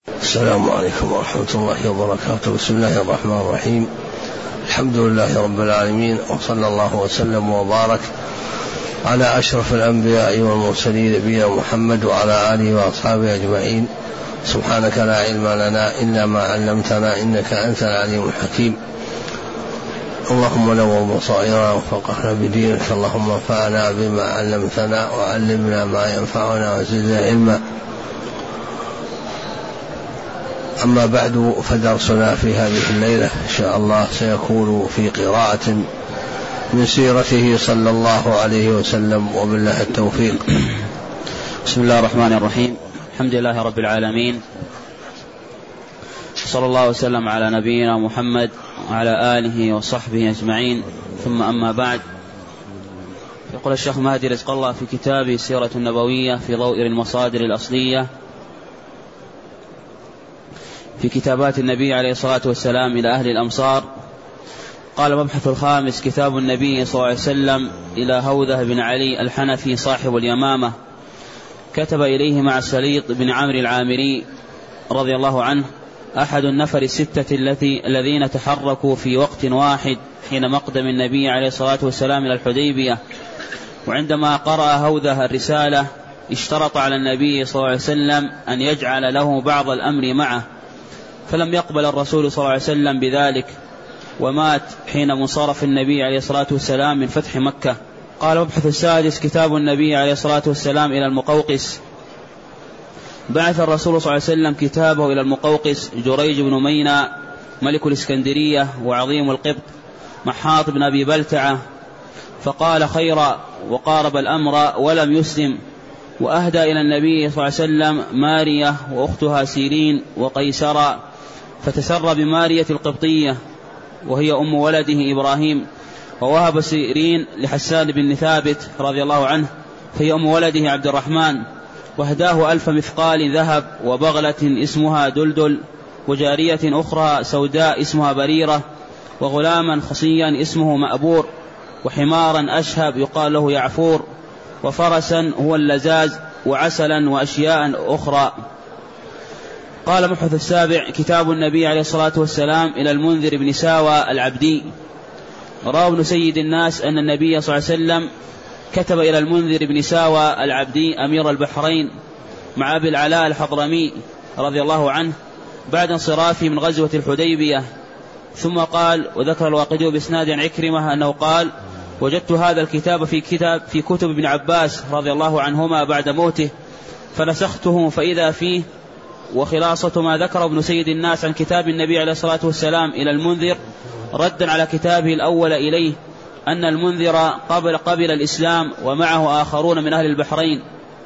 السلام عليكم ورحمة الله وبركاته. بسم الله الرحمن الرحيم. الحمد لله رب العالمين، وصلى الله وسلم وبارك على أشرف الأنبياء والمرسلين نبينا محمد وعلى آله وأصحابه أجمعين. سبحانك لا علم لنا إلا ما علمتنا إنك أنت العليم الحكيم. اللهم نور بصائرنا وفقهنا بدينك، اللهم انفعنا بما علمتنا وعلمنا ما ينفعنا وزدنا علما. أما بعد، فدرسنا في هذه الليلة إن شاء الله سيكون في قراءة من سيرته صلى الله عليه وسلم، وبالله التوفيق. بسم الله الرحمن الرحيم. الحمد لله رب العالمين، صلى الله وسلم على نبينا محمد وعلى آله وصحبه أجمعين، ثم أما بعد. يقول الشيخ مهدي رزق الله في كتابه السيرة النبوية في ضوء المصادر الأصلية في كتابات النبي عليه الصلاة والسلام إلى أهل الأمصار، قال: مبحث الخامس: كتاب النبي صلى الله عليه وسلم إلى هوذة بن علي الحنفي صاحب اليمامة، كتب إليه مع السليط بن عمرو العامري رضي الله عنه، أحد النفر الستة الذين تحركوا في وقت واحد حين مقدم النبي عليه الصلاة والسلام إلى الحديبية. وعندما قرأ هوذة الرسالة اشترط على النبي صلى الله عليه وسلم أن يجعل له بعض الأمر معه، فلم يقبل الرسول صلى الله عليه وسلم بذلك، ومات حين منصرف النبي عليه الصلاة والسلام من فتح مكة. قال: مبحث السادس: كتاب النبي عليه الصلاة والسلام إلى المقوقس. بعث الرسول صلى الله عليه وسلم كتابه إلى المقوقس جريج بن مينا ملك الإسكندرية وعظيم القبط محاط بن أبي بلتعة، فقال خيرا وقارب الأمر ولم يسلم، وأهدى إلى النبي صلى الله عليه وسلم مارية وأختها سيرين وقيسرا، فتسر بمارية القبطية وهي أم ولده إبراهيم، ووهب سيرين لحسان بن ثابت رضي الله عنه فهي أم ولده عبد الرحمن، وهداه 1000 مثقال ذهب، وبغلة اسمها دلدل، وجارية أخرى سوداء اسمها بريرة، وغلاما خصيا اسمه مأبور، وحمارا أشهب يقال له يعفور، وفرسا هو اللزاز، وعسلا وأشياء أخرى. قال: مبحث السابع: كتاب النبي عليه الصلاة والسلام إلى المنذر بن ساوى العبدي. روى ابن سيد الناس أن النبي صلى الله عليه وسلم كتب إلى المنذر بن ساوى العبدي أمير البحرين مع أبي العلاء الحضرمي رضي الله عنه بعد انصرافه من غزوة الحديبية، ثم قال: وذكر الواقدي بإسناد عكرمة أنه قال: وجدت هذا الكتاب في كتب ابن عباس رضي الله عنهما بعد موته، فنسخته فإذا فيه وخلاصة ما ذكر ابن سيد الناس عن كتاب النبي عليه الصلاة والسلام إلى المنذر ردا على كتابه الأول إليه، أن المنذر قبل الإسلام ومعه آخرون من أهل البحرين.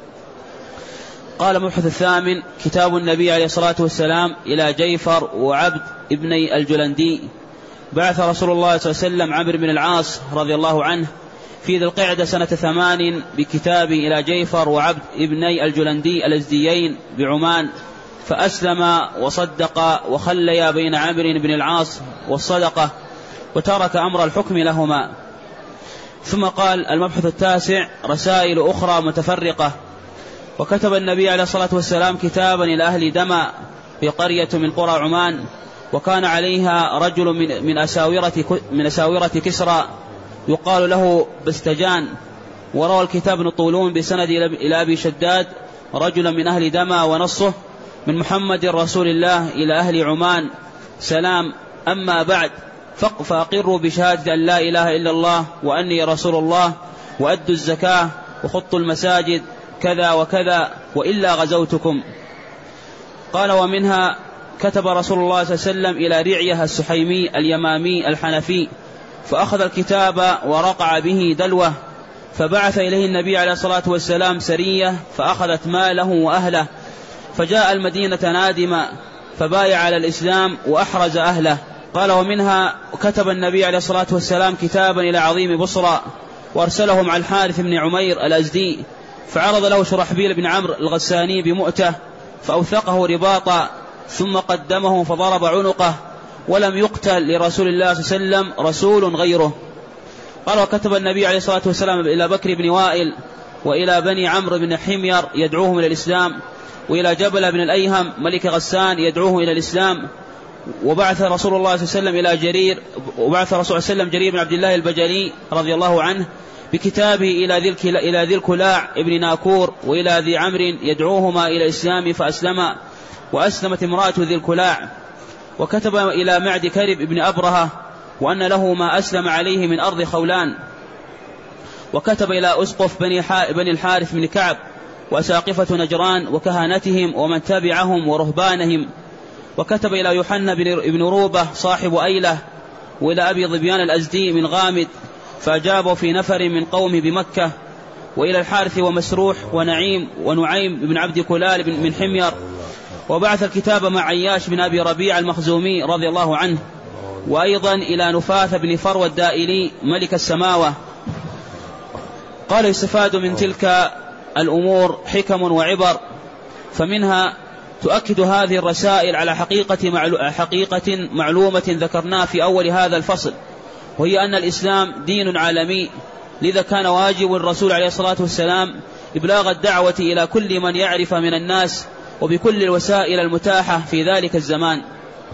قال: مبحث الثامن: كتاب النبي عليه الصلاة والسلام إلى جيفر وعبد ابني الجلندي. بعث رسول الله صلى الله عليه وسلم عمرو بن العاص رضي الله عنه في ذي القعدة سنة 8 بكتابه إلى جيفر وعبد ابني الجلندي الأزديين بعمان، فأسلم وصدق وخليا بين عمرو بن العاص والصدقة، وترك أمر الحكم لهما. ثم قال: المبحث التاسع: رسائل أخرى متفرقة. وكتب النبي عليه الصلاة والسلام كتابا إلى أهل دمى في قرية من قرى عمان، وكان عليها رجل من أساورة كسرى يقال له بستجان. وروى الكتاب ابن طولون بسند إلى أبي شداد رجلا من أهل دمى ونصه: من محمد رسول الله إلى أهل عمان سلام، أما بعد فأقروا بشهادة أن لا إله إلا الله وأني رسول الله، وأدوا الزكاة وخطوا المساجد كذا وكذا، وإلا غزوتكم. قال: ومنها كتب رسول الله صلى الله عليه وسلم إلى رعية السحيمي اليمامي الحنفي، فأخذ الكتاب ورقع به دلوه، فبعث إليه النبي عليه الصلاة والسلام سرية فأخذت ماله وأهله، فجاء المدينة نادما فبايع على الإسلام وأحرز أهله. قال: ومنها كتب النبي عليه الصلاة والسلام كتابا إلى عظيم بصرى، وأرسله مع الحارث بن عمير الأزدي، فعرض له شرحبيل بن عمرو الغساني بمؤتة، فأوثقه رباطا، ثم قدمه فضرب عنقه، ولم يقتل لرسول الله صلى الله عليه وسلم رسول غيره. قال: وكتب النبي عليه الصلاة والسلام إلى بكر بن وائل وإلى بني عمرو بن حمير يدعوهم إلى الإسلام، وإلى جبل بن الأيهم ملك غسان يدعوه إلى الإسلام. وبعث رسول الله صلى الله عليه وسلم جرير بن عبد الله البجلي رضي الله عنه بكتابه إلى ذي الكلاع ابن ناكور وإلى ذي عمرو يدعوهما إلى الإسلام فأسلما، وأسلمت امرأة ذي الكلاع. وكتب إلى معد كرب ابن أبرهة وأن له ما أسلم عليه من أرض خولان. وكتب إلى أسقف بني الحارث بن كعب وأساقفة نجران وكهنتهم ومن تبعهم ورهبانهم. وكتب إلى يوحنا بن روبة صاحب أيلة وإلى أبي ظبيان الأزدي من غامد فأجابوا في نفر من قوم بمكة، وإلى الحارث ومسروح ونعيم بن عبد كلال من حمير. وبعث الكتاب مع عياش بن أبي ربيع المخزومي رضي الله عنه، وأيضا إلى نفاث بن فروة الدائلي ملك السماوة. قال يستفاد من تلك الأمور حكم وعبر، فمنها تؤكد هذه الرسائل على حقيقة معلومة ذكرناها في أول هذا الفصل، وهي أن الإسلام دين عالمي، لذا كان واجب الرسول عليه الصلاة والسلام إبلاغ الدعوة إلى كل من يعرف من الناس وبكل الوسائل المتاحة في ذلك الزمان.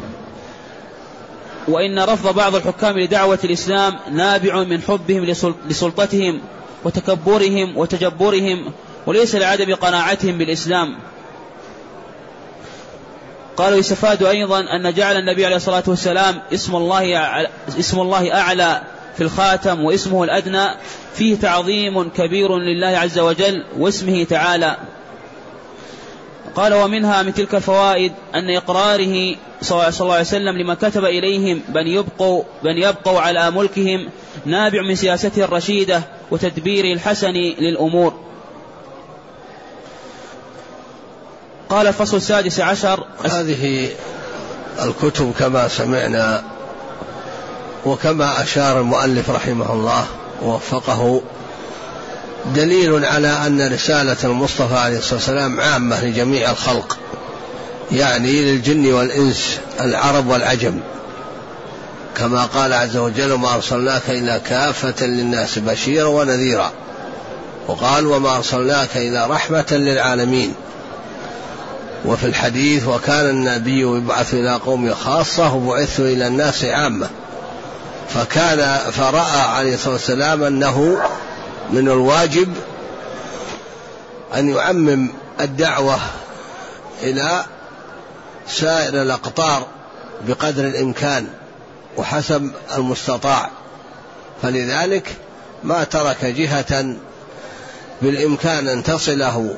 وإن رفض بعض الحكام لدعوة الإسلام نابع من حبهم لسلطتهم وتكبرهم وتجبرهم، وليس لعدم قناعتهم بالإسلام. قالوا يستفاد أيضا أن جعل النبي عليه الصلاة والسلام اسم الله أعلى في الخاتم واسمه الأدنى فيه تعظيم كبير لله عز وجل واسمه تعالى. قال ومنها من تلك الفوائد أن إقراره صلى الله عليه وسلم لما كتب إليهم بأن يبقوا على ملكهم نابع من سياسته الرشيدة وتدبيره الحسن للأمور. قال الفصل السادس عشر. هذه الكتب كما سمعنا وكما أشار المؤلف رحمه الله ووفقه دليل على أن رسالة المصطفى عليه الصلاة والسلام عامة لجميع الخلق، يعني للجن والإنس العرب والعجم، كما قال عز وجل وما أرسلناك إلا كافة للناس بشيرا ونذيرا، وقال وما أرسلناك إلا رحمة للعالمين. وفي الحديث وكان النبي يبعث إلى قوم خاصة وبعث إلى الناس عامة، فرأى عليه الصلاة والسلام أنه من الواجب أن يعمم الدعوة إلى سائر الأقطار بقدر الإمكان وحسب المستطاع، فلذلك ما ترك جهة بالإمكان أن تصله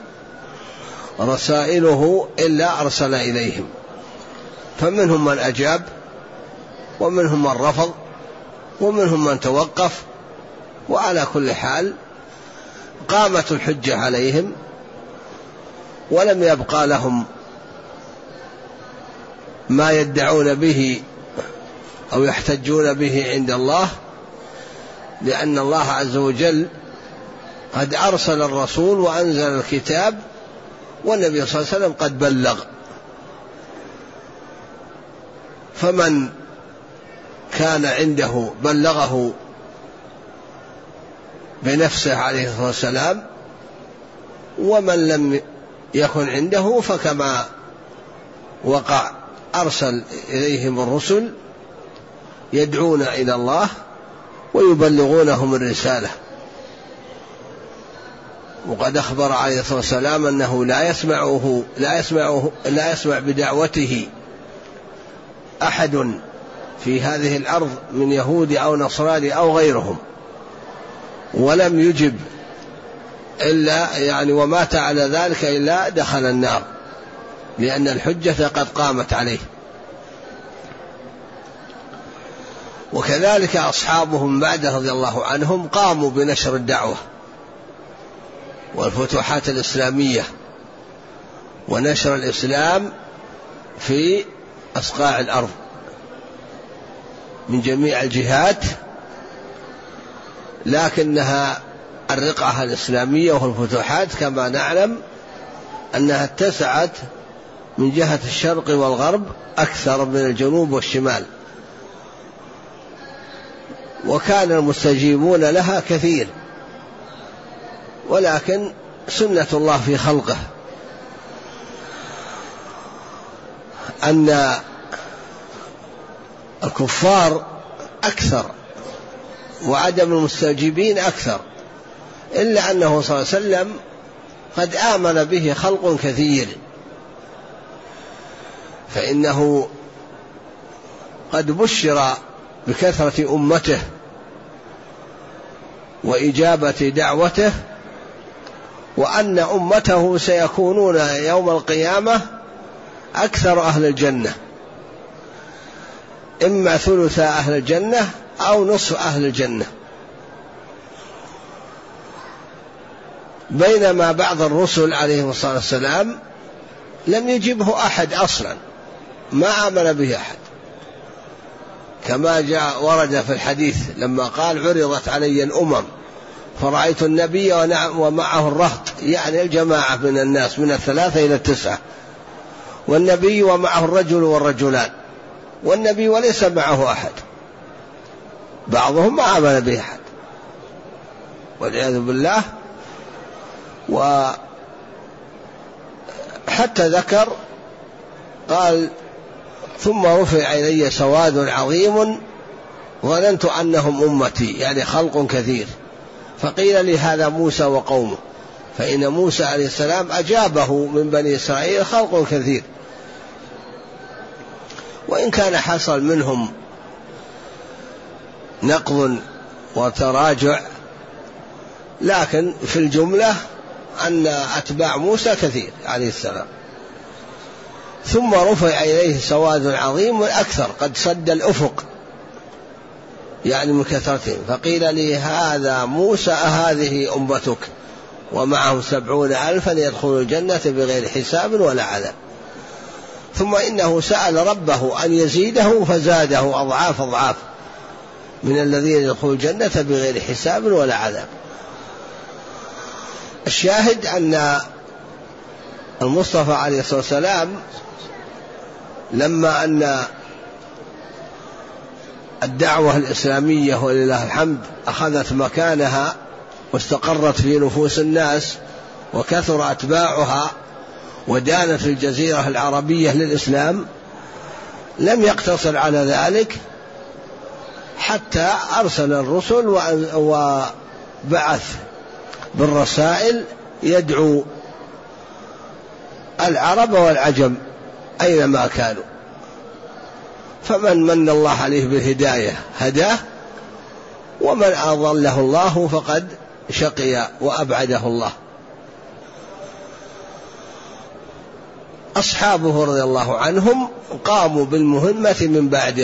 رسائله إلا أرسل إليهم، فمنهم من أجاب ومنهم من رفض ومنهم من توقف، وعلى كل حال قامت الحجة عليهم ولم يبقى لهم ما يدعون به أو يحتجون به عند الله، لأن الله عز وجل قد أرسل الرسول وأنزل الكتاب والنبي صلى الله عليه وسلم قد بلغ. فمن كان عنده بلغه بنفسه عليه الصلاة والسلام، ومن لم يكن عنده فكما وقع أرسل إليهم الرسل يدعون إلى الله ويبلغونهم الرسالة. وقد أخبر عليه الصلاة والسلام أنه لا يسمع بدعوته أحد في هذه الأرض من يهود أو نصراني أو غيرهم، ولم يجب إلا ومات على ذلك إلا دخل النار، لأن الحجة قد قامت عليه. وكذلك أصحابهم بعد رضي الله عنهم قاموا بنشر الدعوة والفتوحات الإسلامية ونشر الإسلام في أصقاع الأرض من جميع الجهات، لكنها الرقعة الإسلامية والفتوحات كما نعلم أنها اتسعت من جهة الشرق والغرب أكثر من الجنوب والشمال، وكان المستجيبون لها كثير، ولكن سنة الله في خلقه أن الكفار أكثر وعدم المستجيبين أكثر، إلا أنه صلى الله عليه وسلم قد آمن به خلق كثير، فإنه قد بشر بكثرة أمته وإجابة دعوته، وأن أمته سيكونون يوم القيامة أكثر أهل الجنة، إما ثلث أهل الجنة أو نصف أهل الجنة، بينما بعض الرسل عليهم الصلاة والسلام لم يجبه أحد أصلا، ما آمن به أحد، كما جاء ورد في الحديث لما قال عرضت علي الأمم فرأيت النبي ومعه الرهط، يعني الجماعة من الناس من 3 إلى 9، والنبي ومعه الرجل والرجلان، والنبي وليس معه أحد، بعضهم ما آمن به أحد والعياذ بالله. وحتى ذكر قال ثم رفع إلي سواد عظيم ظننت أنهم أمتي، يعني خلق كثير، فقيل لي هذا موسى وقومه، فإن موسى عليه السلام أجابه من بني إسرائيل خلق كثير، وإن كان حصل منهم نقض وتراجع، لكن في الجملة أن أتباع موسى كثير عليه السلام. ثم رفع إليه سواد عظيم أكثر قد سد الأفق، يعني من كثرتهم، فقيل لي هذا موسى هذه أمتك ومعهم 70,000 يدخلوا الجنة بغير حساب ولا عذاب. ثم إنه سأل ربه أن يزيده فزاده أضعاف أضعاف من الذين يدخلوا الجنة بغير حساب ولا عذاب. الشاهد أن المصطفى عليه الصلاة والسلام لما أن الدعوة الإسلامية ولله الحمد أخذت مكانها واستقرت في نفوس الناس وكثر أتباعها ودانت الجزيرة العربية للإسلام، لم يقتصر على ذلك حتى أرسل الرسل وبعث بالرسائل يدعو العرب والعجم أينما كانوا، فمن من الله عليه بالهداية هداه، ومن أضله الله فقد شقي وأبعده الله. أصحابه رضي الله عنهم قاموا بالمهمة من بعده،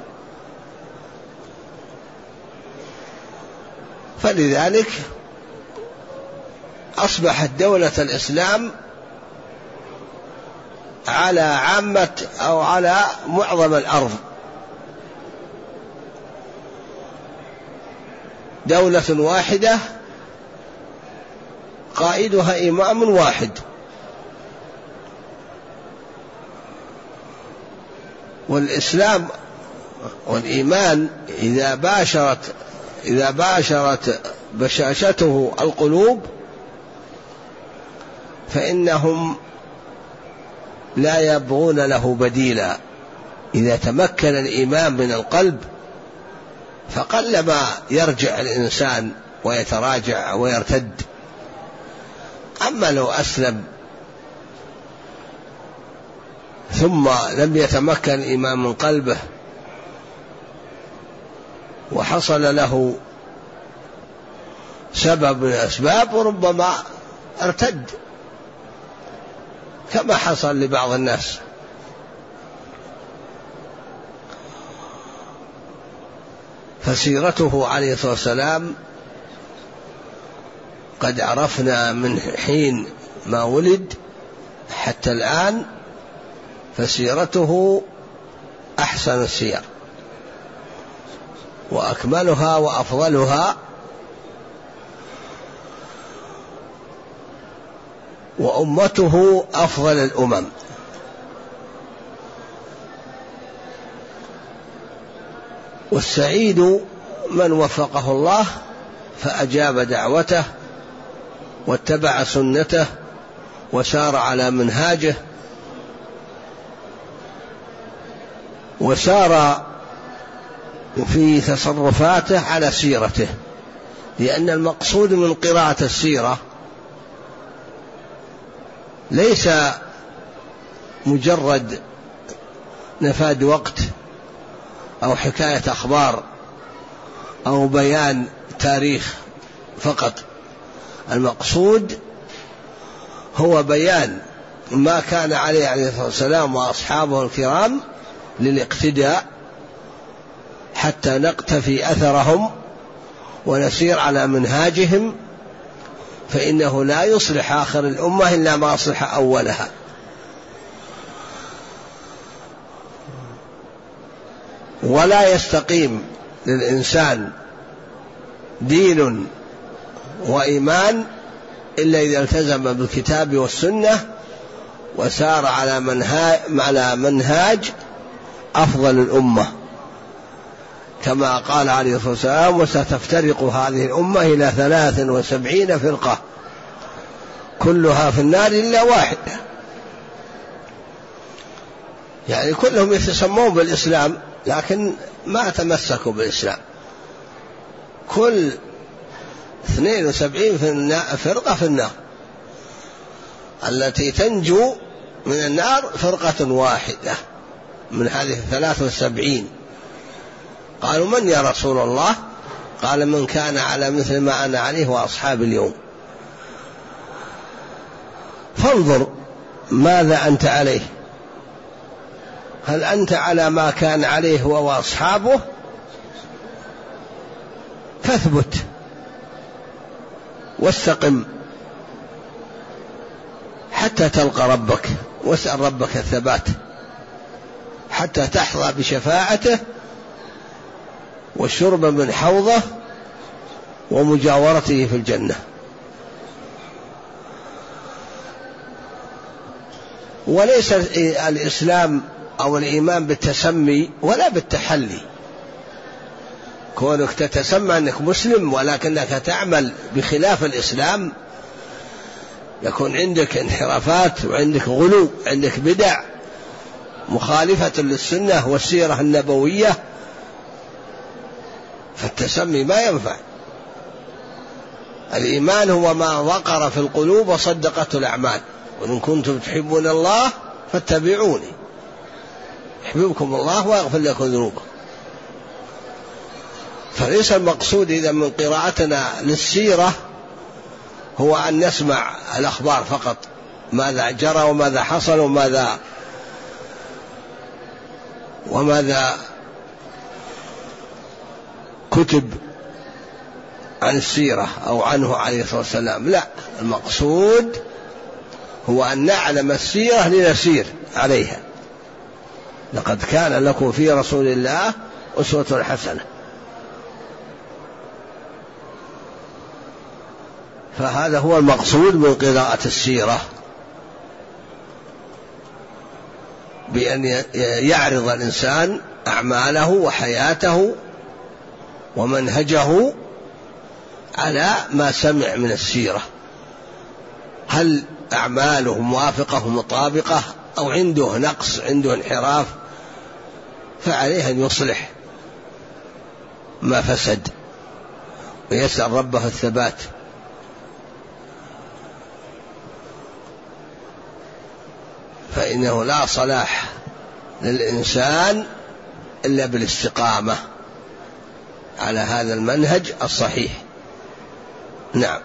فلذلك أصبحت دولة الإسلام على عامة أو على معظم الأرض دولة واحدة قائدها إمام واحد، والإسلام والإيمان إذا باشرت بشاشته القلوب فإنهم لا يبغون له بديلا. إذا تمكن الإيمان من القلب فقلما يرجع الإنسان ويتراجع ويرتد. أما لو أسلم ثم لم يتمكن الإيمان من قلبه وحصل له سبب من الأسباب وربما ارتد كما حصل لبعض الناس. فسيرته عليه الصلاة والسلام قد عرفنا من حين ما ولد حتى الآن، فسيرته أحسن السير وأكملها وأفضلها، وأمته أفضل الأمم. والسعيد من وفقه الله فأجاب دعوته واتبع سنته وسار على منهاجه وسار في تصرفاته على سيرته، لأن المقصود من قراءة السيرة ليس مجرد نفاد وقت أو حكاية أخبار أو بيان تاريخ فقط، المقصود هو بيان ما كان عليه الصلاة والسلام وأصحابه الكرام للاقتداء، حتى نقتفي أثرهم ونسير على منهاجهم، فإنه لا يصلح آخر الأمة إلا ما أصلح أولها. ولا يستقيم للإنسان دين وإيمان إلا إذا التزم بالكتاب والسنة وسار على منهاج أفضل الأمة، كما قال عليه الصلاة والسلام: وستفترق هذه الأمة إلى 73 فرقة كلها في النار إلا واحدة. يعني كلهم يتسمون بالإسلام لكن ما تمسكوا بالإسلام، كل 72 فرقة في النار، التي تنجو من النار فرقة واحدة من هذه 73. قالوا: من يا رسول الله؟ قال: من كان على مثل ما أنا عليه وأصحاب اليوم. فانظر ماذا أنت عليه، هل أنت على ما كان عليه هو وأصحابه؟ فاثبت واستقم حتى تلقى ربك، واسأل ربك الثبات حتى تحظى بشفاعته والشرب من حوضه ومجاورته في الجنة. وليس الإسلام أو الإيمان بالتسمي ولا بالتحلي، كونك تتسمى أنك مسلم ولكنك تعمل بخلاف الإسلام يكون عندك انحرافات وعندك غلو، عندك بدع مخالفة للسنة والسيرة النبوية، فالتسمي ما ينفع. الإيمان هو ما وقر في القلوب وصدقته الأعمال، وإن كنتم تحبون الله فاتبعوني يحببكم الله ويغفر لكم ذنوبكم. فليس المقصود إذا من قراءتنا للسيرة هو أن نسمع الأخبار فقط، ماذا جرى وماذا حصل وماذا كتب عن السيرة أو عنه عليه الصلاة والسلام. لا، المقصود هو أن نعلم السيرة لنسير عليها. لقد كان لكم في رسول الله أسوة حسنة. فهذا هو المقصود من قراءة السيرة، بأن يعرض الإنسان أعماله وحياته ومنهجه على ما سمع من السيرة، هل أعماله موافقة مطابقة أو عنده نقص، عنده انحراف، فعليه أن يصلح ما فسد ويسأل ربه الثبات. فإنه لا صلاح للإنسان إلا بالاستقامة على هذا المنهج الصحيح. نعم.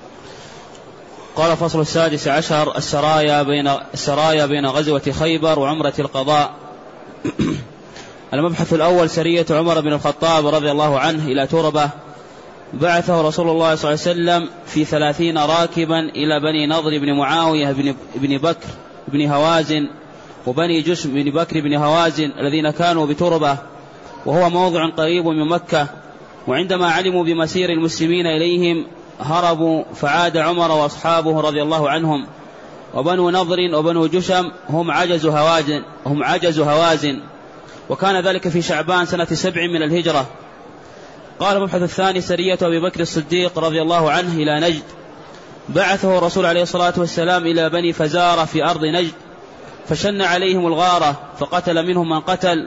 قال: فصل 16 السرايا بين غزوة خيبر وعمرة القضاء. المبحث الأول: سرية عمر بن الخطاب رضي الله عنه إلى تربة، بعثه رسول الله صلى الله عليه وسلم في 30 راكبا إلى بني نضر بن معاوية بن بكر بن هوازن وبني جسم بن بكر بن هوازن الذين كانوا بتربة، وهو موضع قريب من مكة. وعندما علموا بمسير المسلمين إليهم هربوا، فعاد عمر وأصحابه رضي الله عنهم، وبنو نضر وبنو جشم هم عجز هوازن، وكان ذلك في شعبان سنة 7 من الهجرة. قال المبحث الثاني: سرية أبي بكر الصديق رضي الله عنه إلى نجد، بعثه الرسول عليه الصلاة والسلام إلى بني فزارة في أرض نجد، فشن عليهم الغارة، فقتل منهم من قتل،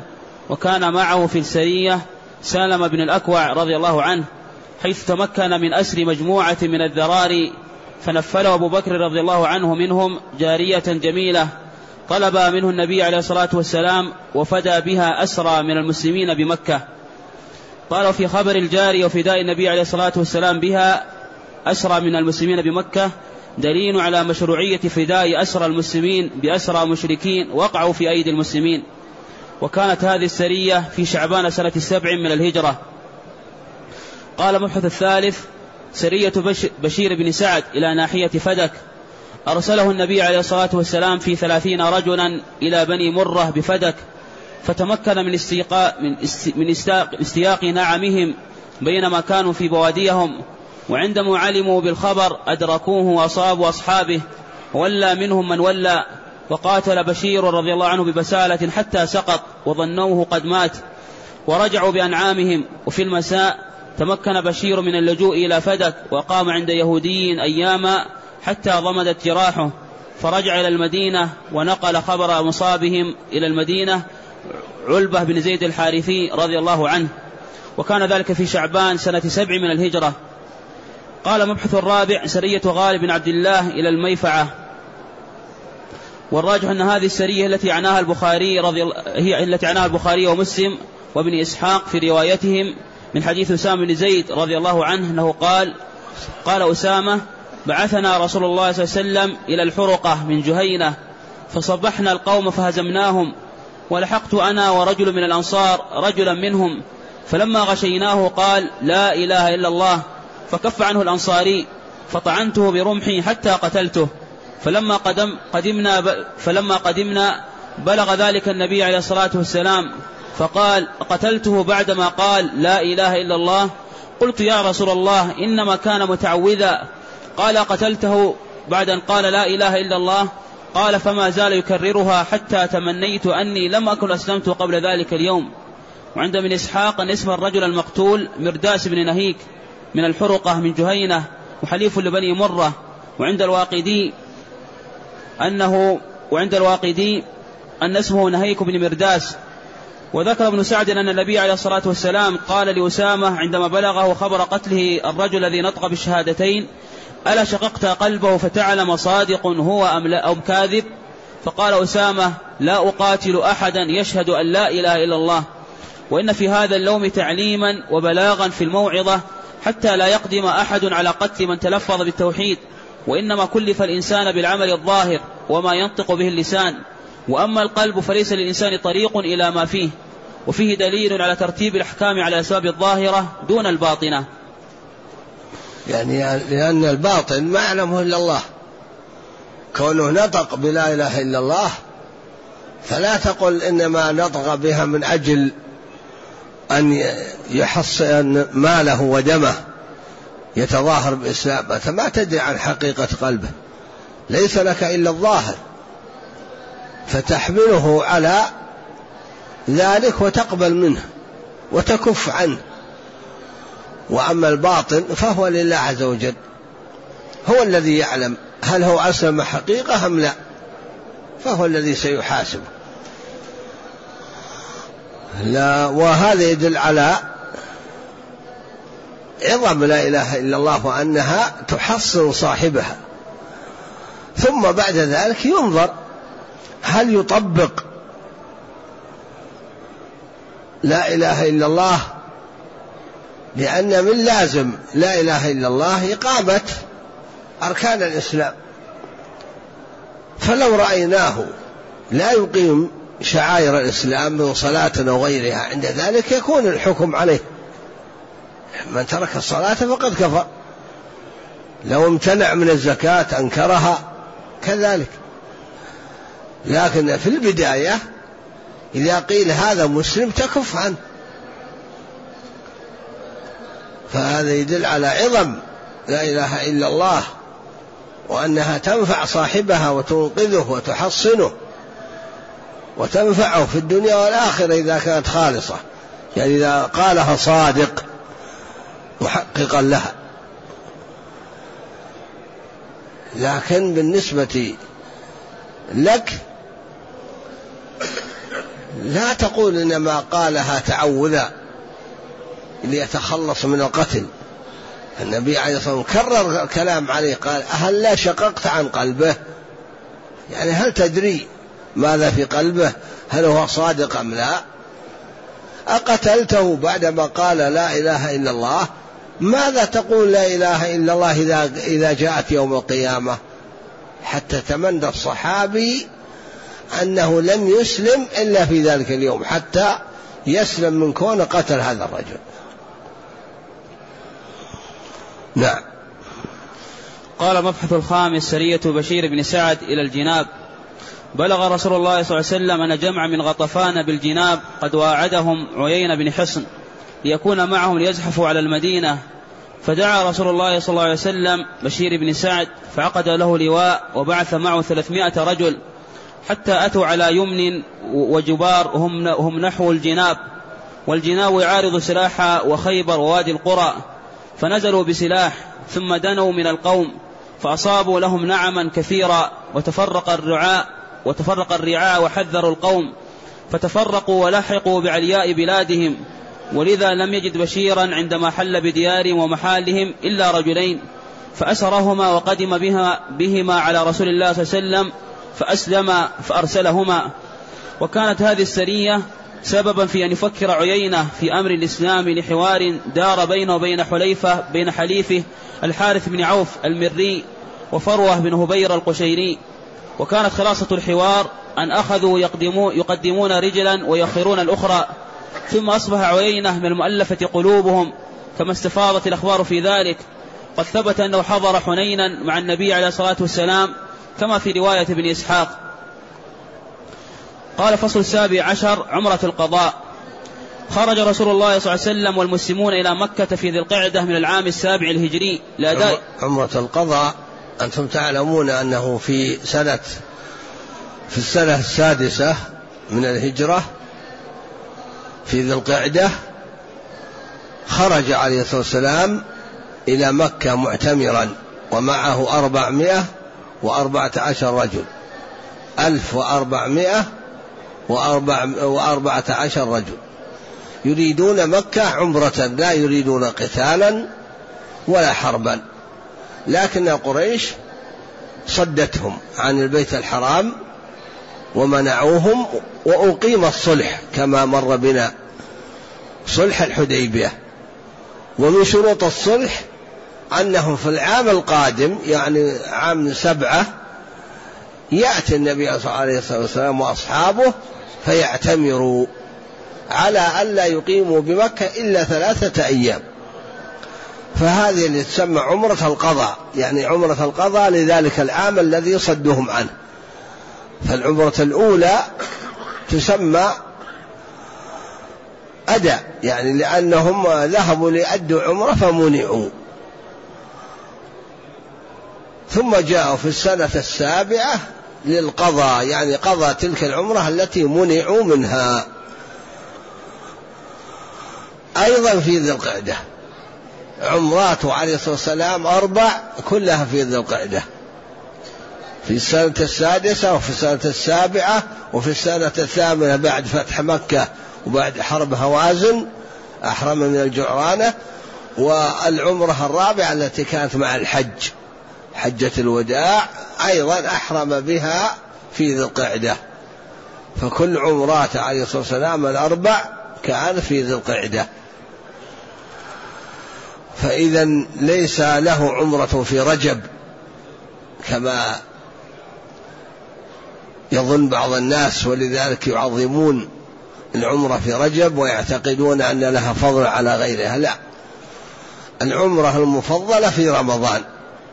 وكان معه في السرية سالم بن الأكوع رضي الله عنه، حيث تمكن من أسر مجموعة من الذراري، فنفله أبو بكر رضي الله عنه منهم جارية جميلة طلب منه النبي عليه الصلاة والسلام، وفدى بها أسرى من المسلمين بمكة. قال في خبر الجارية وفداء النبي عليه الصلاة والسلام بها أسرى من المسلمين بمكة دليل على مشروعية فداء أسرى المسلمين بأسرى مشركين وقعوا في أيدي المسلمين. وكانت هذه السرية في شعبان سنة 7 من الهجرة. قال مبحث الثالث: سرية بشير بن سعد إلى ناحية فدك، أرسله النبي عليه الصلاة والسلام في 30 رجلا إلى بني مرة بفدك، فتمكن من استياق نعمهم بينما كانوا في بواديهم، وعندما علموا بالخبر أدركوه وأصابوا أصحابه، وولى منهم من ولى، وقاتل بشير رضي الله عنه ببسالة حتى سقط وظنوه قد مات، ورجعوا بأنعامهم. وفي المساء تمكن بشير من اللجوء إلى فدك، وقام عند يهودي أياما حتى ضمدت جراحه، فرجع إلى المدينة ونقل خبر مصابهم إلى المدينة علبة بن زيد الحارثي رضي الله عنه، وكان ذلك في شعبان سنة 7 من الهجرة. قال مبحث الرابع: سرية غالب بن عبد الله إلى الميفعة. والراجح أن هذه السرية التي عناها البخاري ومسلم وابن إسحاق في روايتهم من حديث أسامة بن زيد رضي الله عنه أنه قال أسامة: بعثنا رسول الله صلى الله عليه وسلم إلى الحرقة من جهينة، فصبحنا القوم فهزمناهم، ولحقت أنا ورجل من الأنصار رجلا منهم، فلما غشيناه قال: لا إله إلا الله، فكف عنه الأنصاري، فطعنته برمحي حتى قتلته. فلما قدمنا بلغ ذلك النبي عليه الصلاة والسلام، فقال: قتلته بعدما قال لا إله إلا الله؟ قلت: يا رسول الله، إنما كان متعوذا. قال: قتلته بعد أن قال لا إله إلا الله؟ قال: فما زال يكررها حتى تمنيت أني لم أكن أسلمت قبل ذلك اليوم. وعند ابن إسحاق أن اسم الرجل المقتول مرداس بن نهيك من الحرقة من جهينة، وحليف لبني مرة. وعند الواقدي أن اسمه نهيك بن مرداس. وذكر ابن سعد أن النبي عليه الصلاة والسلام قال لأسامة عندما بلغه خبر قتله الرجل الذي نطق بالشهادتين: ألا شققت قلبه فتعلم صادق هو أم كاذب؟ فقال أسامة: لا أقاتل أحدا يشهد أن لا إله إلا الله. وإن في هذا اللوم تعليما وبلاغا في الموعظة، حتى لا يقدم أحد على قتل من تلفظ بالتوحيد، وإنما كلف الإنسان بالعمل الظاهر وما ينطق به اللسان، وأما القلب فليس للإنسان طريق إلى ما فيه. وفيه دليل على ترتيب الأحكام على الأسباب الظاهرة دون الباطنة، يعني لأن الباطن ما يعلمه إلا الله، كونه نطق بلا إله إلا الله فلا تقل إنما نطق بها من أجل أن يحصن ماله ودمه يتظاهر بإسلام، أنت ما تدري عن حقيقة قلبه، ليس لك إلا الظاهر، فتحمله على ذلك وتقبل منه وتكف عنه. وأما الباطن فهو لله عز وجل، هو الذي يعلم هل هو أسلم حقيقة أم لا، فهو الذي سيحاسبه. لا، وهذا يدل على عظم لا إله إلا الله وأنها تحصن صاحبها. ثم بعد ذلك ينظر هل يطبق لا إله إلا الله، لأن من لازم لا إله إلا الله إقامة أركان الإسلام، فلو رأيناه لا يقيم شعائر الإسلام من صلاة أو غيرها، عند ذلك يكون الحكم عليه، من ترك الصلاة فقد كفر، لو امتنع من الزكاة أنكرها كذلك. لكن في البداية إذا قيل هذا مسلم تكف عنه، فهذا يدل على عظم لا إله إلا الله، وأنها تنفع صاحبها وتنقذه وتحصنه وتنفعه في الدنيا والآخرة إذا كانت خالصة، يعني إذا قالها صادق محققا لها. لكن بالنسبة لك لا تقول إنما قالها تعوذا ليتخلص من القتل. النبي عليه الصلاة والسلام كرر الكلام عليه، قال هل لا شققت عن قلبه؟ يعني هل تدري ماذا في قلبه؟ هل هو صادق أم لا؟ أقتلته بعدما قال لا إله إلا الله؟ ماذا تقول لا إله إلا الله إذا جاءت يوم القيامة؟ حتى تمنى الصحابي أنه لم يسلم إلا في ذلك اليوم، حتى يسلم من كون قتل هذا الرجل. نعم. قال مبحث الخامس: سرية بشير بن سعد إلى الجناب. بلغ رسول الله صلى الله عليه وسلم أن جمع من غطفان بالجناب قد واعدهم عيين بن حصن ليكون معهم ليزحفوا على المدينة، فدعا رسول الله صلى الله عليه وسلم بشير بن سعد فعقد له لواء وبعث معه 300 رجل حتى أتوا على يمن وجبار هم نحو الجناب، والجناب يعارض سلاح وخيبر ووادي القرى، فنزلوا بسلاح ثم دنوا من القوم فأصابوا لهم نعما كثيرا، وتفرق الرعاء وحذروا القوم فتفرقوا ولحقوا بعلياء بلادهم، ولذا لم يجد بشيرا عندما حل بديارهم ومحالهم إلا رجلين، فأسرهما وقدم بهما على رسول الله صلى الله عليه وسلم فأسلم فأرسلهما. وكانت هذه السرية سببا في أن يفكر عيينة في أمر الإسلام لحوار دار بينه وبين بين حليفه الحارث بن عوف المري وفروة بن هبير القشيري. وكانت خلاصة الحوار أن أخذوا يقدمون رجلا ويؤخرون الأخرى، ثم أصبح عيينة من المؤلفة قلوبهم كما استفاضت الأخبار في ذلك. قد ثبت أنه حضر حنينا مع النبي عليه الصلاة والسلام كما في رواية ابن إسحاق. قال: فصل 17: عمرة القضاء. خرج رسول الله صلى الله عليه وسلم والمسلمون إلى مكة في ذي القعدة من العام 7 الهجري لأداء عمرة القضاء. أنتم تعلمون أنه في السنة 6 من الهجرة في ذي القعدة خرج عليه الصلاة والسلام إلى مكة معتمرا ومعه 414 رجل، 1414 رجل يريدون مكة عمرة، لا يريدون قتالا ولا حربا، لكن قريش صدتهم عن البيت الحرام ومنعوهم، وأقيم الصلح كما مر بنا صلح الحديبية. ومن شروط الصلح أنهم في العام القادم يعني عام 7 يأتي النبي صلى الله عليه وسلم وأصحابه فيعتمروا على ألا يقيموا بمكة إلا 3 أيام، فهذه اللي تسمى عمرة القضاء، يعني عمرة القضاء لذلك العام الذي صدهم عنه. فالعمرة الأولى تسمى أداء، يعني لأنهم ذهبوا ليأدوا عمرة فمنعوا، ثم جاءوا في السنة 7 للقضاء، يعني قضى تلك العمرة التي منعوا منها. أيضا في ذي القعدة عمراته عليه الصلاة والسلام 4 كلها في ذي القعدة، في السنة 6 وفي السنة 7 وفي السنة 8 بعد فتح مكة وبعد حرب هوازن أحرم من الجعرانة، والعمرة الرابعة التي كانت مع الحج حجة الوداع أيضا أحرم بها في ذي القعدة. فكل عمرات عليه الصلاة والسلام 4 كان في ذي القعدة. فإذا ليس له عمرة في رجب كما يظن بعض الناس، ولذلك يعظمون العمرة في رجب ويعتقدون أن لها فضل على غيرها. لا، العمرة المفضلة في رمضان،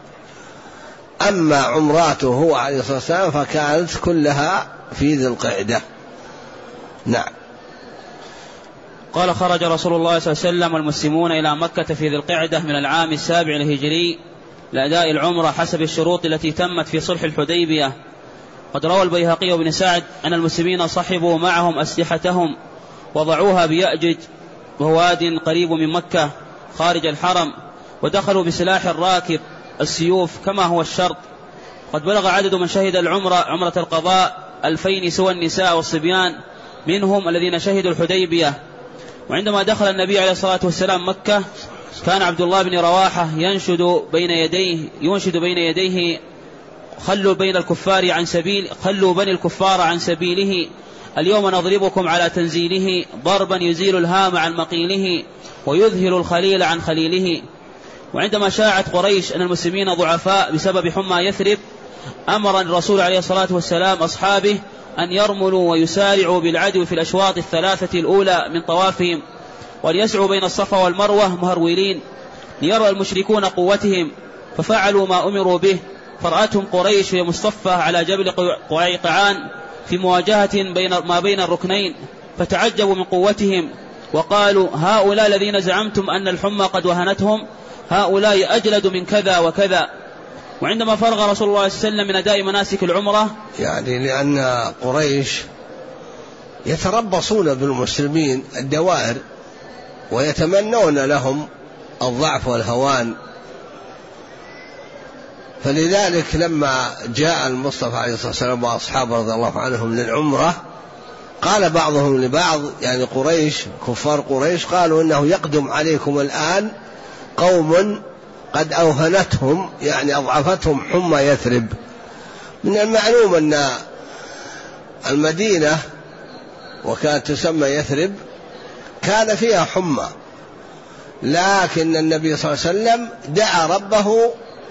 أما عمراته هو عليه الصلاة والسلام فكانت كلها في ذي القعدة. نعم. قال: خرج رسول الله صلى الله عليه وسلم والمسلمون إلى مكة في ذي القعدة من العام 7 الهجري لأداء العمرة حسب الشروط التي تمت في صلح الحديبية. قد روى البيهقي وابن سعد أن المسلمين صحبوا معهم أسلحتهم وضعوها بيأجج وهو واد قريب من مكة خارج الحرم، ودخلوا بسلاح الراكب السيوف كما هو الشرط. قد بلغ عدد من شهد العمرة عمرة القضاء 2000 سوى النساء والصبيان منهم الذين شهدوا الحديبية. وعندما دخل النبي عليه الصلاة والسلام مكة كان عبد الله بن رواحة ينشد بين يديه خلوا بني الكفار عن سبيله، اليوم نضربكم على تنزيله، ضربا يزيل الهام عن مقيله ويذهل الخليل عن خليله. وعندما شاعت قريش أن المسلمين ضعفاء بسبب حمى يثرب أمر الرسول عليه الصلاة والسلام أصحابه أن يرملوا ويسارعوا بالعدو في الأشواط الثلاثة الأولى من طوافهم، وليسعوا بين الصفا والمروة مهرولين ليرى المشركون قوتهم، ففعلوا ما أمروا به. فرأتهم قريش في مصطفى على جبل قعيقعان في مواجهة ما بين الركنين، فتعجبوا من قوتهم وقالوا هؤلاء الذين زعمتم أن الحمى قد وهنتهم هؤلاء أجلد من كذا وكذا. وعندما فرغ رسول الله صلى الله عليه وسلم من أداء مناسك العمرة، يعني لأن قريش يتربصون بالمسلمين الدوائر ويتمنون لهم الضعف والهوان، فلذلك لما جاء المصطفى عليه الصلاة والسلام وأصحابه رضي الله عنهم للعمرة قال بعضهم لبعض، يعني قريش كفار قريش قالوا إنه يقدم عليكم الآن قوم قد أوهنتهم، يعني أضعفتهم حمى يثرب. من المعلوم أن المدينة وكانت تسمى يثرب كان فيها حمى، لكن النبي صلى الله عليه وسلم دعا ربه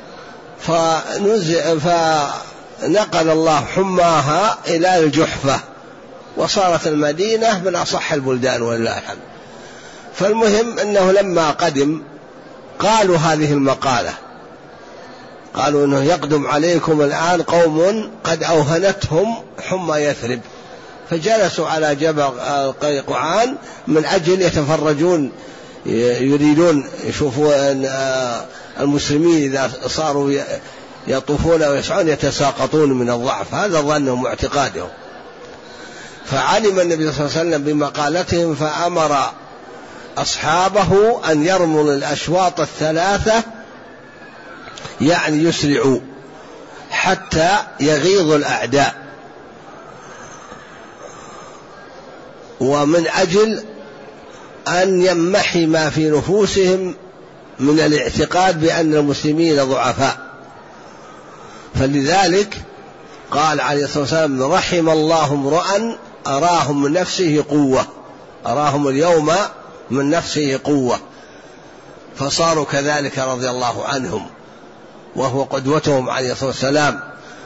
فنقل الله حماها إلى الجحفة وصارت المدينة من أصح البلدان ولله الحمد. فالمهم أنه لما قدم قالوا هذه المقالة، قالوا أنه يقدم عليكم الآن قوم قد أوهنتهم حمى يثرب، فجلسوا على جبل قيقعان من أجل يتفرجون، يريدون يشوفوا المسلمين إذا صاروا يطوفون ويسعون يتساقطون من الضعف، هذا ظنهم واعتقادهم. فعلم النبي صلى الله عليه وسلم بمقالتهم فأمر أصحابه أن يرموا الأشواط الثلاثة، يعني يسرعوا حتى يغيظ الأعداء، ومن أجل أن يمحي ما في نفوسهم من الاعتقاد بأن المسلمين ضعفاء. فلذلك قال عليه الصلاة والسلام رحم الله امرأ أراهم من نفسه قوة، أراهم اليوم من نفسه قوة، فصاروا كذلك رضي الله عنهم وهو قدوتهم عليه الصلاة والسلام.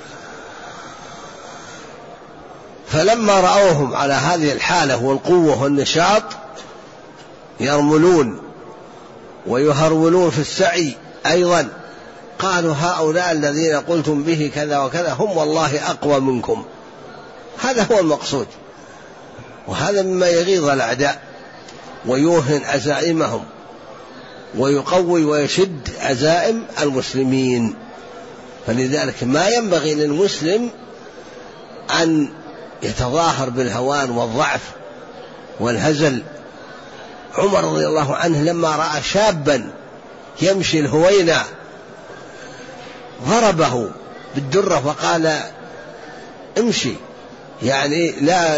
فلما رأوهم على هذه الحالة والقوة والنشاط يرملون ويهرولون في السعي أيضا، قالوا هؤلاء الذين قلتم به كذا وكذا هم والله أقوى منكم. هذا هو المقصود، وهذا مما يغيظ الأعداء ويوهن عزائمهم ويقوي ويشد عزائم المسلمين. فلذلك ما ينبغي للمسلم أن يتظاهر بالهوان والضعف والهزل. عمر رضي الله عنه لما رأى شابا يمشي الهوينة ضربه بالدرة وقال امشي، يعني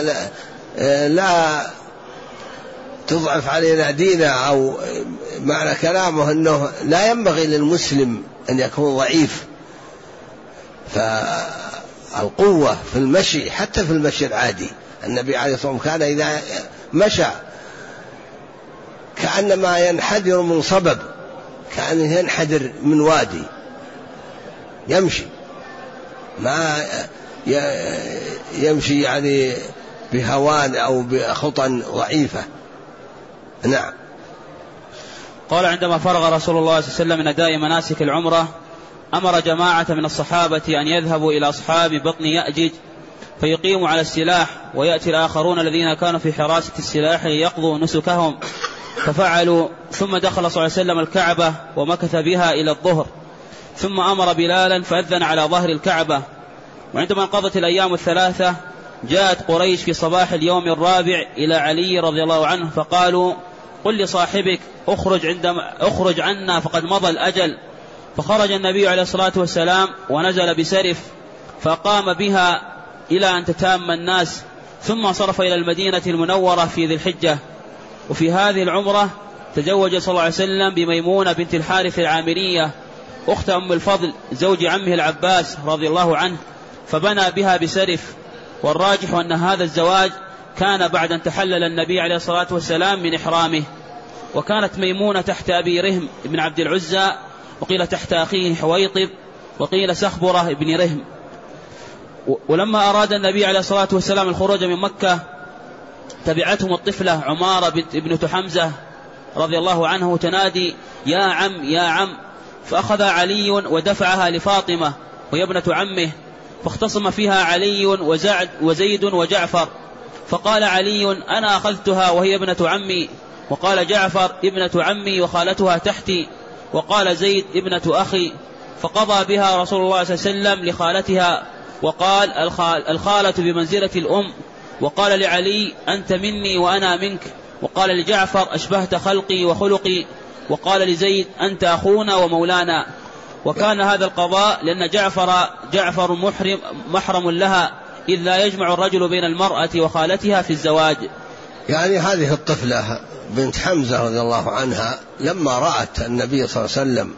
لا تضعف علينا دينا، أو معنى كلامه أنه لا ينبغي للمسلم أن يكون ضعيف. فالقوة في المشي حتى في المشي العادي، النبي عليه الصلاة والسلام كان إذا مشى كأنما ينحدر من صبب، كأنه ينحدر من وادي، يمشي ما يمشي يعني بهوان أو بخطى ضعيفة. نعم. قال عندما فرغ رسول الله صلى الله عليه وسلم من أداء مناسك العمرة أمر جماعة من الصحابة أن يذهبوا إلى أصحاب بطن يأجج فيقيموا على السلاح، ويأتي الآخرون الذين كانوا في حراسة السلاح ليقضوا نسكهم، ففعلوا. ثم دخل صلى الله عليه وسلم الكعبة ومكث بها إلى الظهر، ثم أمر بلالا فأذن على ظهر الكعبة. وعندما انقضت الأيام الثلاثة جاءت قريش في صباح اليوم الرابع إلى علي رضي الله عنه فقالوا قل لصاحبك اخرج عنا فقد مضى الأجل. فخرج النبي عليه الصلاة والسلام ونزل بسرف فقام بها إلى أن تتام الناس، ثم صرف إلى المدينة المنورة في ذي الحجة. وفي هذه العمرة تزوج صلى الله عليه وسلم بميمونة بنت الحارث العامرية أخت أم الفضل زوج عمه العباس رضي الله عنه، فبنى بها بسرف. والراجح أن هذا الزواج كان بعد أن تحلل النبي عليه الصلاة والسلام من إحرامه. وكانت ميمونة تحت أبي رهم بن عبد العزى، وقيل تحت أخيه حويطب، وقيل سخبرة بن رهم. ولما أراد النبي عليه الصلاة والسلام الخروج من مكة تبعتهم الطفلة عمارة ابنة حمزة رضي الله عنه تنادي يا عم يا عم، فأخذ علي ودفعها لفاطمة وهي ابنة عمه، فاختصم فيها علي وزيد وجعفر، فقال علي أنا أخذتها وهي ابنة عمي، وقال جعفر ابنة عمي وخالتها تحتي، وقال زيد ابنة أخي. فقضى بها رسول الله صلى الله عليه وسلم لخالتها، وقال الخالة بمنزلة الأم، وقال لعلي أنت مني وأنا منك، وقال لجعفر أشبهت خلقي وخلقي، وقال لزيد أنت أخونا ومولانا. وكان هذا القضاء لأن جعفر محرم لها، إذ لا يجمع الرجل بين المرأة وخالتها في الزواج. يعني هذه الطفلة بنت حمزة رضي الله عنها لما رأت النبي صلى الله عليه وسلم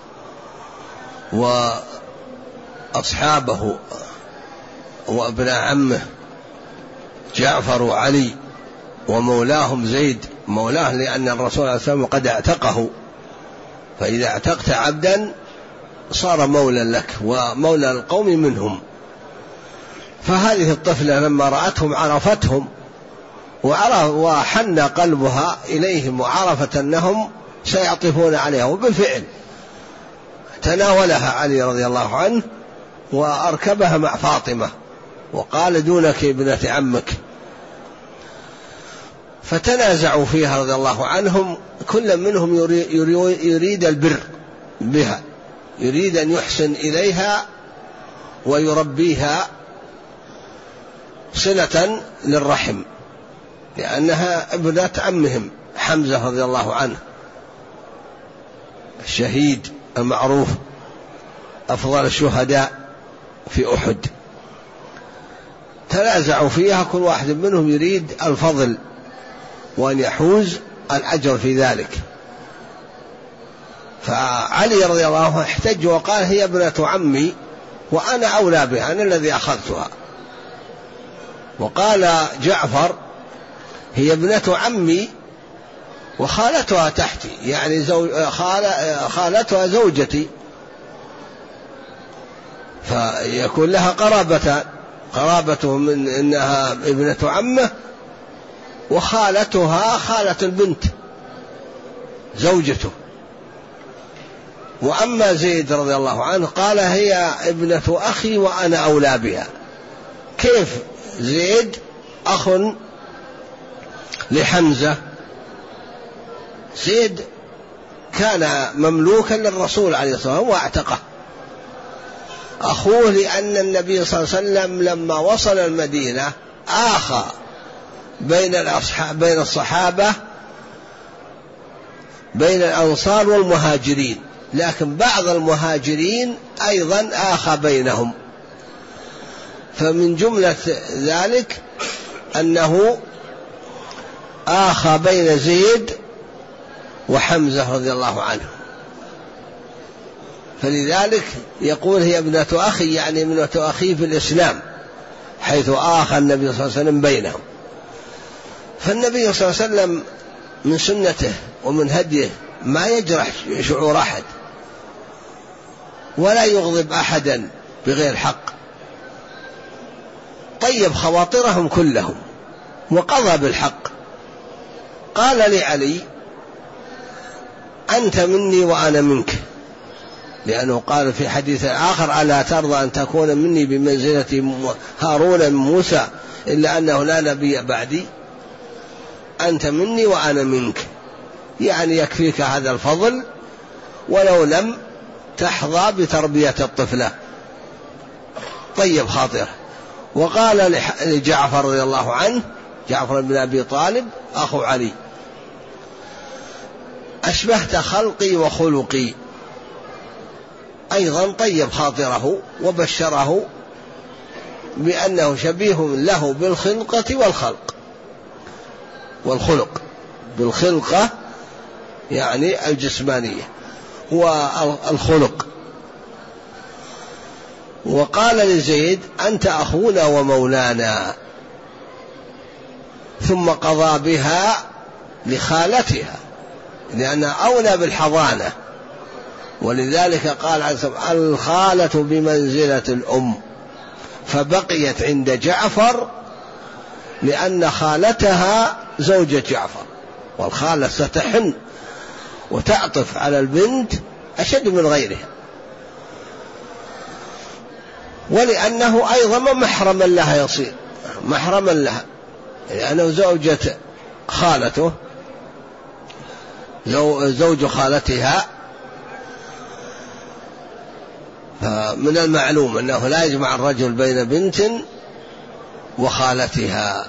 وأصحابه وابن عمه جعفر وعلي ومولاهم زيد، مولاه لأن الرسول صلى الله عليه وسلم قد اعتقه، فإذا اعتقت عبدا صار مولا لك ومولى القوم منهم. فهذه الطفلة لما رأتهم عرفتهم وحن قلبها إليهم، وعرفت أنهم سيعطفون عليها، وبالفعل تناولها علي رضي الله عنه وأركبها مع فاطمة وقال دونك ابنة عمك. فتنازعوا فيها رضي الله عنهم، كل منهم يريد البر بها، يريد أن يحسن إليها ويربيها صلة للرحم، لأنها ابنة عمهم حمزة رضي الله عنه الشهيد المعروف أفضل الشهداء في أحد. تنازعوا فيها، كل واحد منهم يريد الفضل وأن يحوز الأجر في ذلك. فعلي رضي الله عنه احتج وقال هي ابنة عمي وأنا أولى بها، أنا الذي أخذتها. وقال جعفر هي ابنة عمي وخالتها تحتي، يعني خالتها زوجتي، فيكون لها قرابته من إنها ابنة عمه، وخالتها خالة البنت زوجته. وأما زيد رضي الله عنه قال هي ابنة أخي وأنا أولى بها. كيف زيد أخ لحمزة؟ زيد كان مملوكا للرسول عليه الصلاة والسلام واعتقه، أخوه، لأن النبي صلى الله عليه وسلم لما وصل المدينة آخى بين الصحابة بين الأنصار والمهاجرين، لكن بعض المهاجرين أيضا آخى بينهم. فمن جملة ذلك أنه آخى بين زيد وحمزة رضي الله عنه، فلذلك يقول هي ابنة أخي، يعني ابنة أخي في الإسلام، حيث آخى النبي صلى الله عليه وسلم بينهم. فالنبي صلى الله عليه وسلم من سنته ومن هديه ما يجرح شعور أحد ولا يغضب أحدا بغير حق، طيب خواطرهم كلهم وقضى بالحق. قال لعلي أنت مني وأنا منك، لأنه قال في حديث آخر ألا ترضى أن تكون مني بمنزلة هارون من موسى إلا أنه لا نبي بعدي، أنت مني وأنا منك، يعني يكفيك هذا الفضل ولو لم تحظى بتربية الطفلة. طيب خاطره. وقال لجعفر رضي الله عنه، جعفر بن أبي طالب أخو علي، أشبهت خلقي وخلقي، أيضا طيب خاطره وبشره بأنه شبيه له بالخلقة والخلق. بالخلقة يعني الجسمانية والخلق. وقال لزيد أنت أخونا ومولانا، ثم قضى بها لخالتها لأنها أولى بالحضانة، ولذلك قال الخالة بمنزلة الأم، فبقيت عند جعفر لأن خالتها زوجة جعفر، والخالة ستحن وتعطف على البنت أشد من غيرها، ولأنه أيضا محرما لها، يصير محرما لها لأنه زوجة خالته، زوج خالتها. فمن المعلوم أنه لا يجمع الرجل بين بنت وخالتها.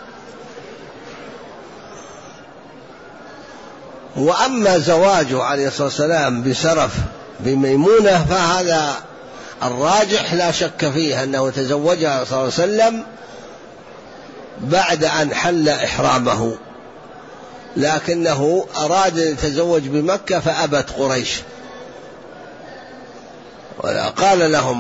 وأما زواجه عليه الصلاة والسلام بسرف بميمونة فهذا الراجح لا شك فيه، أنه تزوجها صلى الله عليه وسلم بعد أن حل إحرامه، لكنه أراد أن يتزوج بمكة فأبت قريش، قال لهم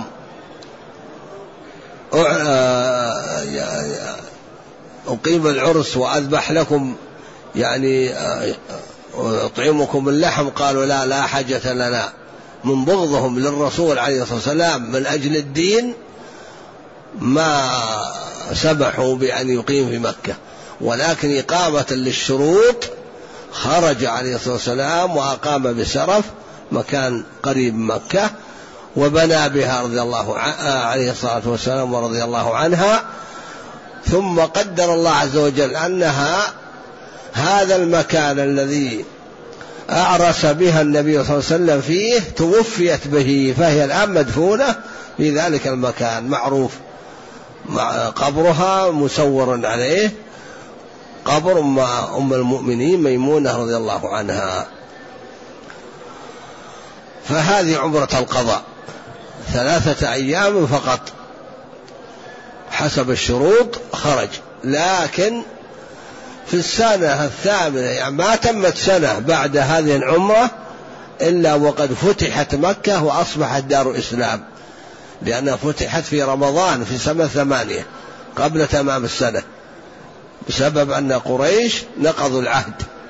أقيم العرس وأذبح لكم يعني أطعمكم اللحم، قالوا لا حاجة لنا، من بغضهم للرسول عليه الصلاة والسلام من أجل الدين ما سمحوا بأن يقيم في مكة، ولكن إقامة للشروط خرج عليه الصلاة والسلام وأقام بسرف مكان قريب مكة، وبنى بها رضي الله عليه الصلاة والسلام ورضي الله عنها. ثم قدر الله عز وجل أنها هذا المكان الذي أعرس بها النبي صلى الله عليه وسلم فيه توفيت به، فهي الآن مدفونة في ذلك المكان، معروف قبرها مسور عليه، قبر أم المؤمنين ميمونة رضي الله عنها. فهذه عمرة القضاء 3 أيام فقط حسب الشروط خرج، لكن في السنة الثامنة يعني ما تمت سنة بعد هذه العمرة إلا وقد فتحت مكة وأصبحت دار إسلام، لأنها فتحت في رمضان في سنة 8 قبل تمام السنة، بسبب أن قريش نقضوا العهد.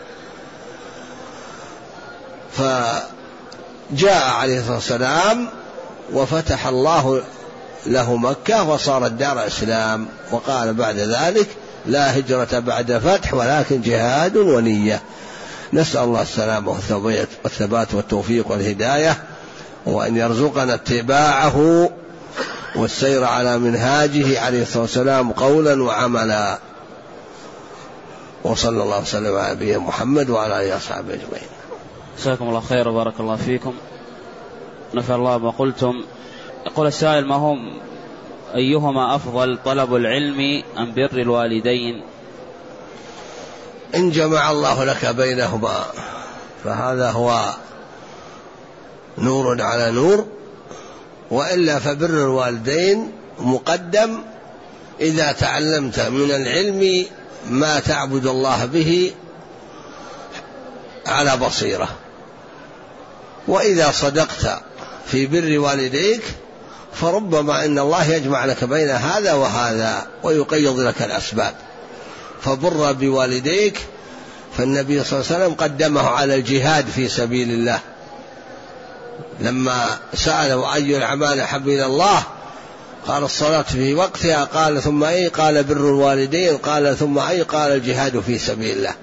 فجاء عليه الصلاة والسلام وفتح الله له مكة وصارت دار إسلام، وقال بعد ذلك لا هجرة بعد فتح ولكن جهاد ونية. نسأل الله السلامة والثبات والتوفيق والهداية، وأن يرزقنا اتباعه والسير على منهاجه عليه الصلاة والسلام قولا وعملا. وصلى الله وسلم على نبينا محمد وعلى آله وصحبه أجمعين. جزاكم الله خير وبارك الله فيكم، نفع الله ما قلتم. يقول السائل: ما هم أيهما أفضل، طلب العلم أم بر الوالدين؟ إن جمع الله لك بينهما فهذا هو نور على نور، وإلا فبر الوالدين مقدم إذا تعلمت من العلم ما تعبد الله به على بصيرة. وإذا صدقت في بر والديك فربما إن الله يجمع لك بين هذا وهذا ويقيض لك الأسباب. فبر بوالديك، فالنبي صلى الله عليه وسلم قدمه على الجهاد في سبيل الله، لما سأله أي الأعمال أحب إلى الله قال الصلاة في وقتها، قال ثم أي؟ قال بر الوالدين، قال ثم أي؟ قال الجهاد في سبيل الله.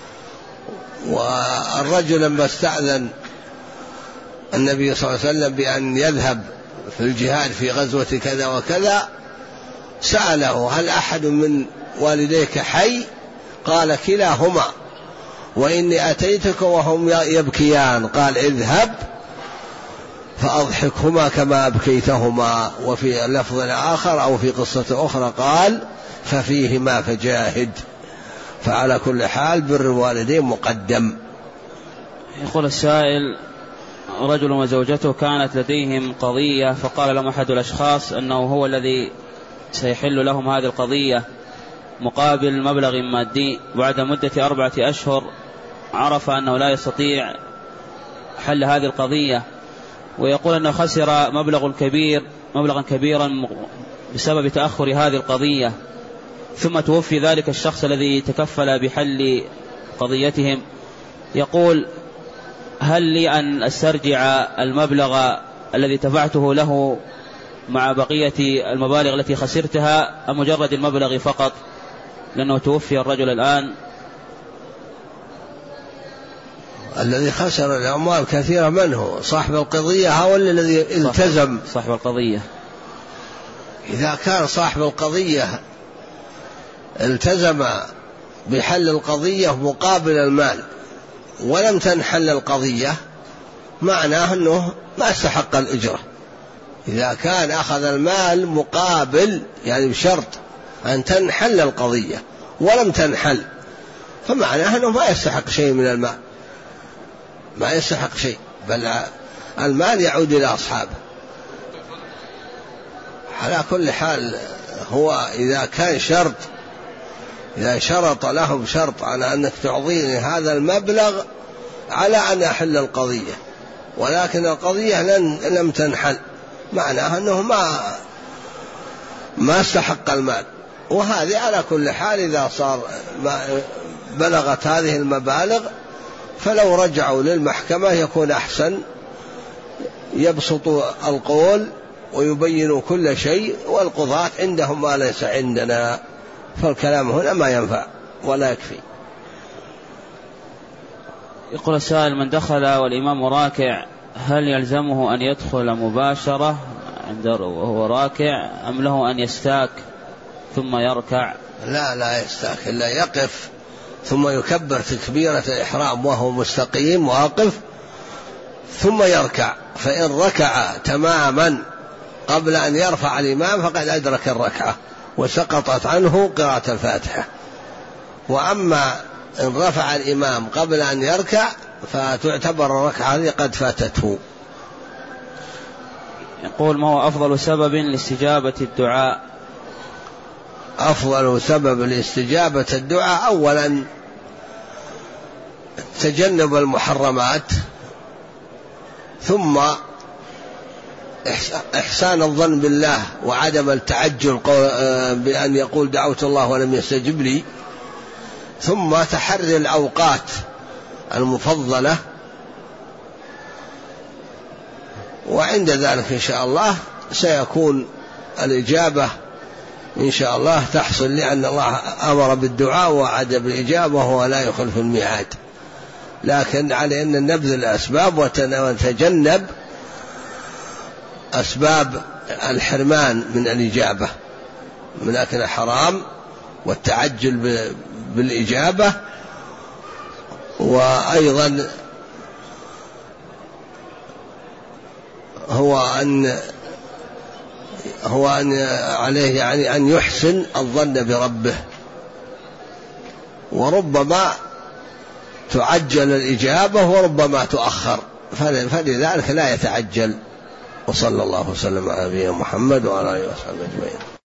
والرجل لما استأذن النبي صلى الله عليه وسلم بأن يذهب في الجهاد في غزوة كذا وكذا سأله: هل أحد من والديك حي؟ قال: كلاهما، وإني أتيتك وهم يبكيان. قال: اذهب فأضحكهما كما أبكيتهما. وفي اللفظ الآخر أو في قصة أخرى قال: ففيهما فجاهد. فعلى كل حال بر الوالدين مقدم. يقول السائل: رجل وزوجته كانت لديهم قضية، فقال لهم أحد الأشخاص أنه هو الذي سيحل لهم هذه القضية مقابل مبلغ مادي، بعد مدة 4 أشهر عرف أنه لا يستطيع حل هذه القضية، ويقول أنه خسر مبلغا كبيرا بسبب تأخر هذه القضية، ثم توفي ذلك الشخص الذي تكفل بحل قضيتهم، يقول: هل لي أن أسترجع المبلغ الذي دفعته له مع بقية المبالغ التي خسرتها، أم مجرد المبلغ فقط لأنه توفي الرجل الآن؟ الذي خسر الأموال كثيرة من هو؟ صاحب القضية هو الذي التزم. صاحب القضية إذا كان صاحب القضية التزم بحل القضية مقابل المال ولم تنحل القضية، معناه أنه ما استحق الأجرة. إذا كان أخذ المال مقابل، يعني بشرط أن تنحل القضية ولم تنحل، فمعناه أنه ما يستحق شيء من المال، ما يستحق شيء، بل المال يعود إلى أصحابه. على كل حال هو إذا كان شرط، إذا شرط لهم شرط على أنك تعطيني هذا المبلغ على أن أحل القضية، ولكن القضية لم تنحل، معناه أنه ما استحق المال. وهذه على كل حال إذا صار بلغت هذه المبالغ فلو رجعوا للمحكمة يكون أحسن، يبسطوا القول ويبينوا كل شيء، والقضاة عندهم ما ليس عندنا، فالكلام هنا ما ينفع ولا يكفي. يقول السائل: من دخل والإمام راكع هل يلزمه أن يدخل مباشرة وهو راكع، أم له أن يستاك ثم يركع؟ لا يستاك، إلا يقف ثم يكبر تكبيرة الإحرام وهو مستقيم واقف ثم يركع، فإن ركع تماما قبل أن يرفع الإمام فقد أدرك الركعة وسقطت عنه قراءة الفاتحة. وأما إن رفع الإمام قبل أن يركع فتعتبر الركعة هذه قد فاتته. يقول: ما هو أفضل سبب لاستجابة الدعاء؟ أفضل سبب لاستجابة الدعاء أولا تجنب المحرمات، ثم إحسان الظن بالله وعدم التعجل بأن يقول دعوت الله ولم يستجب لي، ثم تحري الأوقات المفضلة، وعند ذلك إن شاء الله سيكون الإجابة إن شاء الله تحصل، لأن الله أمر بالدعاء ووعد بالإجابة وهو لا يخلف الميعاد، لكن على أن نبذل الأسباب ونتجنب أسباب الحرمان من الإجابة من أكل الحرام والتعجل بالإجابة. وأيضا هو أن عليه يعني أن يحسن الظن بربه، وربما تعجل الإجابة وربما تؤخر، فلذلك لا يتعجل. وصلى الله وسلم على نبينا محمد وعلى آله وصحبه أجمعين.